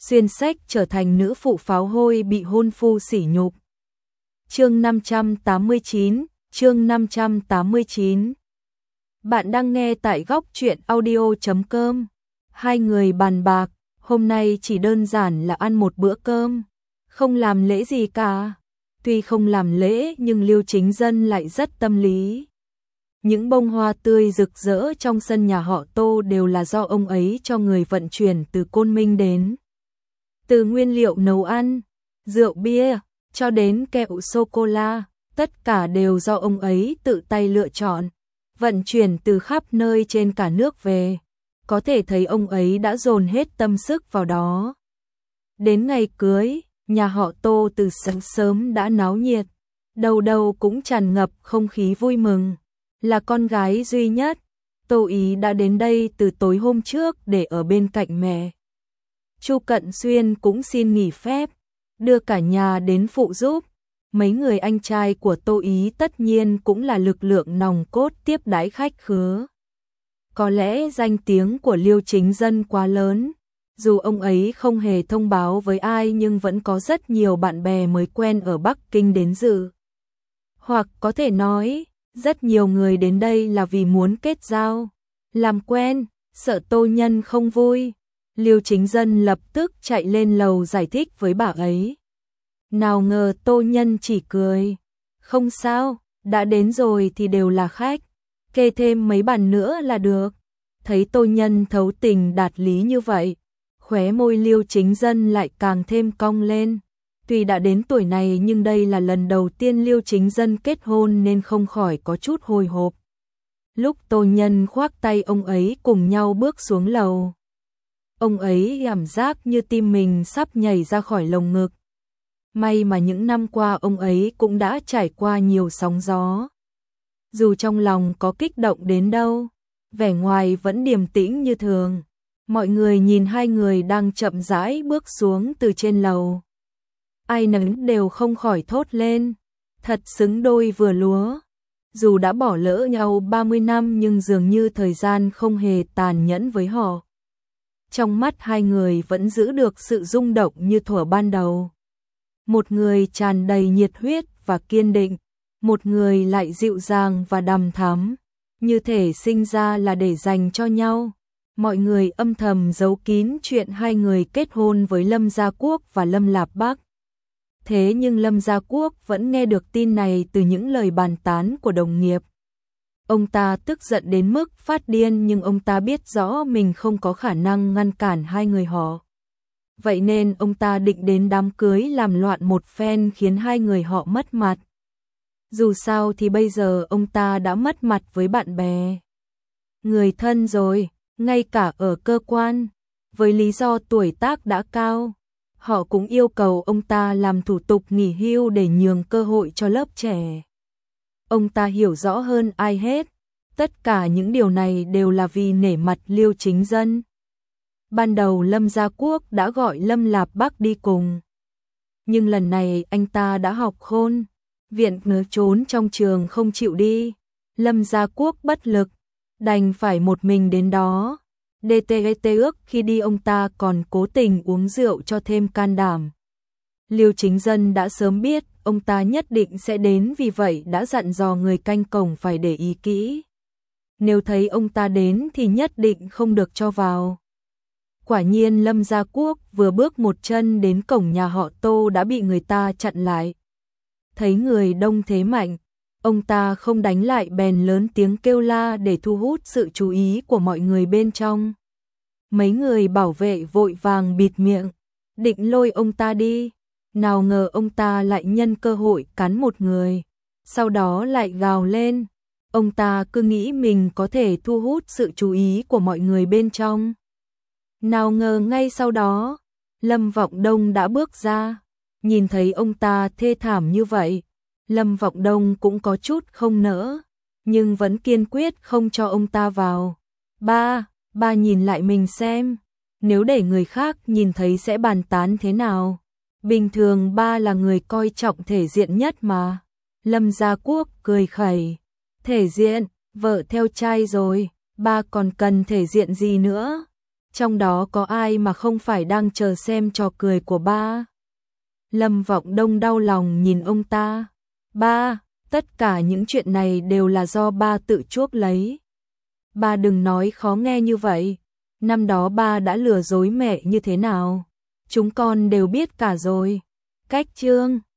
xuyên sách trở thành nữ phụ pháo hôi bị hôn phu sỉ nhục. Chương 589, chương 589. Bạn đang nghe tại góc truyện audio.com. Hai người bàn bạc, hôm nay chỉ đơn giản là ăn một bữa cơm, không làm lễ gì cả. Tuy không làm lễ nhưng Liêu Chính Dân lại rất tâm lý. Những bông hoa tươi rực rỡ trong sân nhà họ Tô đều là do ông ấy cho người vận chuyển từ Côn Minh đến. Từ nguyên liệu nấu ăn, rượu bia, cho đến kẹo sô-cô-la, tất cả đều do ông ấy tự tay lựa chọn, vận chuyển từ khắp nơi trên cả nước về. Có thể thấy ông ấy đã dồn hết tâm sức vào đó. Đến ngày cưới, nhà họ Tô từ sáng sớm đã náo nhiệt, đầu đầu cũng tràn ngập không khí vui mừng. Là con gái duy nhất, Tô Ý đã đến đây từ tối hôm trước để ở bên cạnh mẹ. Chu Cận Xuyên cũng xin nghỉ phép, đưa cả nhà đến phụ giúp. Mấy người anh trai của Tô Ý tất nhiên cũng là lực lượng nòng cốt tiếp đãi khách khứa. Có lẽ danh tiếng của Liêu Chính Dân quá lớn, dù ông ấy không hề thông báo với ai nhưng vẫn có rất nhiều bạn bè mới quen ở Bắc Kinh đến dự. Hoặc có thể nói, rất nhiều người đến đây là vì muốn kết giao, làm quen, sợ Tô Nhân không vui. Liêu Chính Dân lập tức chạy lên lầu giải thích với bà ấy. Nào ngờ Tô Nhân chỉ cười. Không sao, đã đến rồi thì đều là khách, kê thêm mấy bàn nữa là được. Thấy Tô Nhân thấu tình đạt lý như vậy, khóe môi Liêu Chính Dân lại càng thêm cong lên. Tuy đã đến tuổi này nhưng đây là lần đầu tiên Liêu Chính Dân kết hôn nên không khỏi có chút hồi hộp. Lúc Tô Nhân khoác tay ông ấy cùng nhau bước xuống lầu, ông ấy cảm giác như tim mình sắp nhảy ra khỏi lồng ngực. May mà những năm qua ông ấy cũng đã trải qua nhiều sóng gió. Dù trong lòng có kích động đến đâu, vẻ ngoài vẫn điềm tĩnh như thường. Mọi người nhìn hai người đang chậm rãi bước xuống từ trên lầu, ai nấy đều không khỏi thốt lên, thật xứng đôi vừa lúa. Dù đã bỏ lỡ nhau 30 năm nhưng dường như thời gian không hề tàn nhẫn với họ. Trong mắt hai người vẫn giữ được sự rung động như thuở ban đầu. Một người tràn đầy nhiệt huyết và kiên định, một người lại dịu dàng và đằm thắm, như thể sinh ra là để dành cho nhau. Mọi người âm thầm giấu kín chuyện hai người kết hôn với Lâm Gia Quốc và Lâm Lạp Bắc. Thế nhưng Lâm Gia Quốc vẫn nghe được tin này từ những lời bàn tán của đồng nghiệp. Ông ta tức giận đến mức phát điên nhưng ông ta biết rõ mình không có khả năng ngăn cản hai người họ. Vậy nên ông ta định đến đám cưới làm loạn một phen khiến hai người họ mất mặt. Dù sao thì bây giờ ông ta đã mất mặt với bạn bè, người thân rồi, ngay cả ở cơ quan. Với lý do tuổi tác đã cao, họ cũng yêu cầu ông ta làm thủ tục nghỉ hưu để nhường cơ hội cho lớp trẻ. Ông ta hiểu rõ hơn ai hết, tất cả những điều này đều là vì nể mặt Liêu Chính Dân. Ban đầu Lâm Gia Quốc đã gọi Lâm Lạp Bắc đi cùng, nhưng lần này anh ta đã học khôn, viện ngứa trốn trong trường không chịu đi. Lâm Gia Quốc bất lực, đành phải một mình đến đó. DTT ước khi đi ông ta còn cố tình uống rượu cho thêm can đảm. Liêu Chính Dân đã sớm biết ông ta nhất định sẽ đến, vì vậy đã dặn dò người canh cổng phải để ý kỹ. Nếu thấy ông ta đến thì nhất định không được cho vào. Quả nhiên Lâm Gia Quốc vừa bước một chân đến cổng nhà họ Tô đã bị người ta chặn lại. Thấy người đông thế mạnh, ông ta không đánh lại bèn lớn tiếng kêu la để thu hút sự chú ý của mọi người bên trong. Mấy người bảo vệ vội vàng bịt miệng, định lôi ông ta đi. Nào ngờ ông ta lại nhân cơ hội cắn một người, sau đó lại gào lên. Ông ta cứ nghĩ mình có thể thu hút sự chú ý của mọi người bên trong. Nào ngờ ngay sau đó, Lâm Vọng Đông đã bước ra. Nhìn thấy ông ta thê thảm như vậy, Lâm Vọng Đông cũng có chút không nỡ, nhưng vẫn kiên quyết không cho ông ta vào. Ba nhìn lại mình xem, nếu để người khác nhìn thấy sẽ bàn tán thế nào? Bình thường ba là người coi trọng thể diện nhất mà. Lâm Gia Quốc cười khẩy, thể diện, vợ theo trai rồi, ba còn cần thể diện gì nữa? trong đó có ai mà không phải đang chờ xem trò cười của ba. Lâm Vọng Đông đau lòng nhìn ông ta. Ba, tất cả những chuyện này đều là do ba tự chuốc lấy. Ba đừng nói khó nghe như vậy. Năm đó ba đã lừa dối mẹ như thế nào? Chúng con đều biết cả rồi. Cách chương